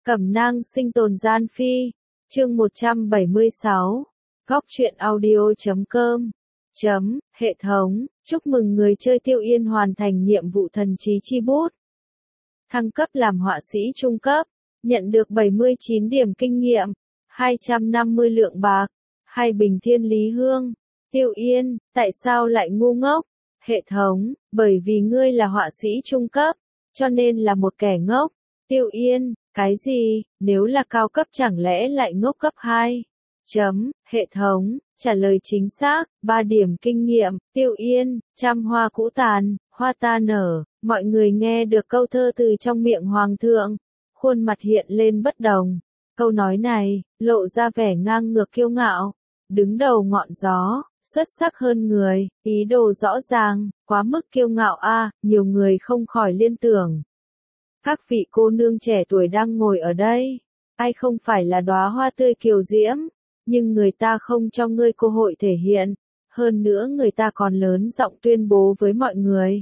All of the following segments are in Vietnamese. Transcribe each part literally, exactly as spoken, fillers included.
Cẩm nang sinh tồn gian phi, chương một trăm bảy mươi sáu, góc truyện audio chấm com, chấm, hệ thống, chúc mừng người chơi Tiêu Yên hoàn thành nhiệm vụ thần trí chi bút. Thăng cấp làm họa sĩ trung cấp, nhận được bảy mươi chín điểm kinh nghiệm, hai trăm năm mươi lượng bạc, hai bình thiên lý hương. Tiêu Yên, tại sao lại ngu ngốc? Hệ thống, bởi vì ngươi là họa sĩ trung cấp, cho nên là một kẻ ngốc. Tiêu Yên, cái gì, nếu là cao cấp chẳng lẽ lại ngốc cấp hai? Chấm, hệ thống, trả lời chính xác, ba điểm kinh nghiệm. Tiêu Yên, trăm hoa cũ tàn, hoa ta nở. Mọi người nghe được câu thơ từ trong miệng hoàng thượng, khuôn mặt hiện lên bất đồng. Câu nói này, lộ ra vẻ ngang ngược kiêu ngạo, đứng đầu ngọn gió, xuất sắc hơn người, ý đồ rõ ràng, quá mức kiêu ngạo a, nhiều người không khỏi liên tưởng. Các vị cô nương trẻ tuổi đang ngồi ở đây, ai không phải là đóa hoa tươi kiều diễm, nhưng người ta không cho ngươi cơ hội thể hiện, hơn nữa người ta còn lớn giọng tuyên bố với mọi người.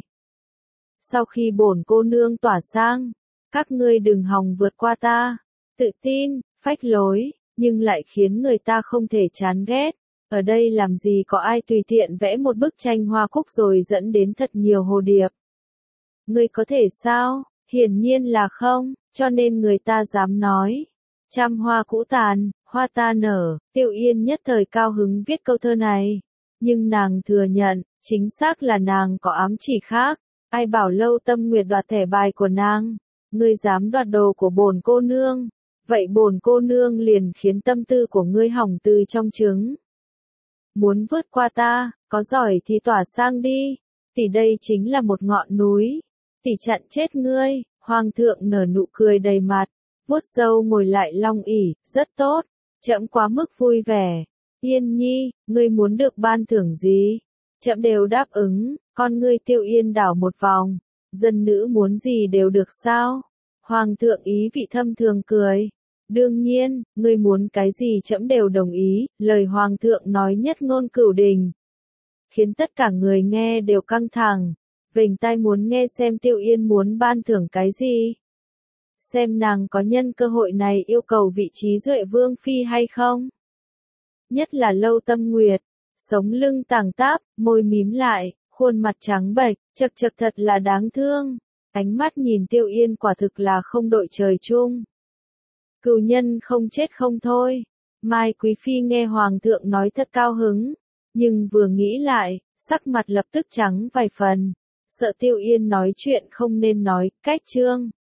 Sau khi bổn cô nương tỏa sang, các ngươi đừng hòng vượt qua ta, tự tin, phách lối, nhưng lại khiến người ta không thể chán ghét. Ở đây làm gì có ai tùy tiện vẽ một bức tranh hoa cúc rồi dẫn đến thật nhiều hồ điệp. Ngươi có thể sao? Hiển nhiên là không, cho nên người ta dám nói. Trăm hoa cũ tàn, hoa ta nở. Tiêu Yên nhất thời cao hứng viết câu thơ này. Nhưng nàng thừa nhận, chính xác là nàng có ám chỉ khác. Ai bảo Lâu Tâm Nguyệt đoạt thẻ bài của nàng? Ngươi dám đoạt đồ của bổn cô nương? Vậy bổn cô nương liền khiến tâm tư của ngươi hỏng từ trong trứng. Muốn vượt qua ta, có giỏi thì tỏa sang đi. Tỷ đây chính là một ngọn núi. Tỷ chặn chết ngươi. Hoàng thượng nở nụ cười đầy mặt, vuốt râu ngồi lại long ỷ, rất tốt, trẫm quá mức vui vẻ. Yên nhi, ngươi muốn được ban thưởng gì? Trẫm đều đáp ứng. Con ngươi Tiêu Yên đảo một vòng, dân nữ muốn gì đều được sao? Hoàng thượng ý vị thâm thường cười. Đương nhiên, ngươi muốn cái gì trẫm đều đồng ý, lời hoàng thượng nói nhất ngôn cửu đình. Khiến tất cả người nghe đều căng thẳng, vểnh tai muốn nghe xem Tiêu Yên muốn ban thưởng cái gì. Xem nàng có nhân cơ hội này yêu cầu vị trí Duệ Vương Phi hay không? Nhất là Lâu Tâm Nguyệt, sống lưng tàng táp, môi mím lại, khuôn mặt trắng bệch, chật chật thật là đáng thương. Ánh mắt nhìn Tiêu Yên quả thực là không đội trời chung. Cừu nhân không chết không thôi. Mai Quý Phi nghe Hoàng thượng nói thật cao hứng, nhưng vừa nghĩ lại, sắc mặt lập tức trắng vài phần. Sợ Tiêu Yên nói chuyện không nên nói, cách chương.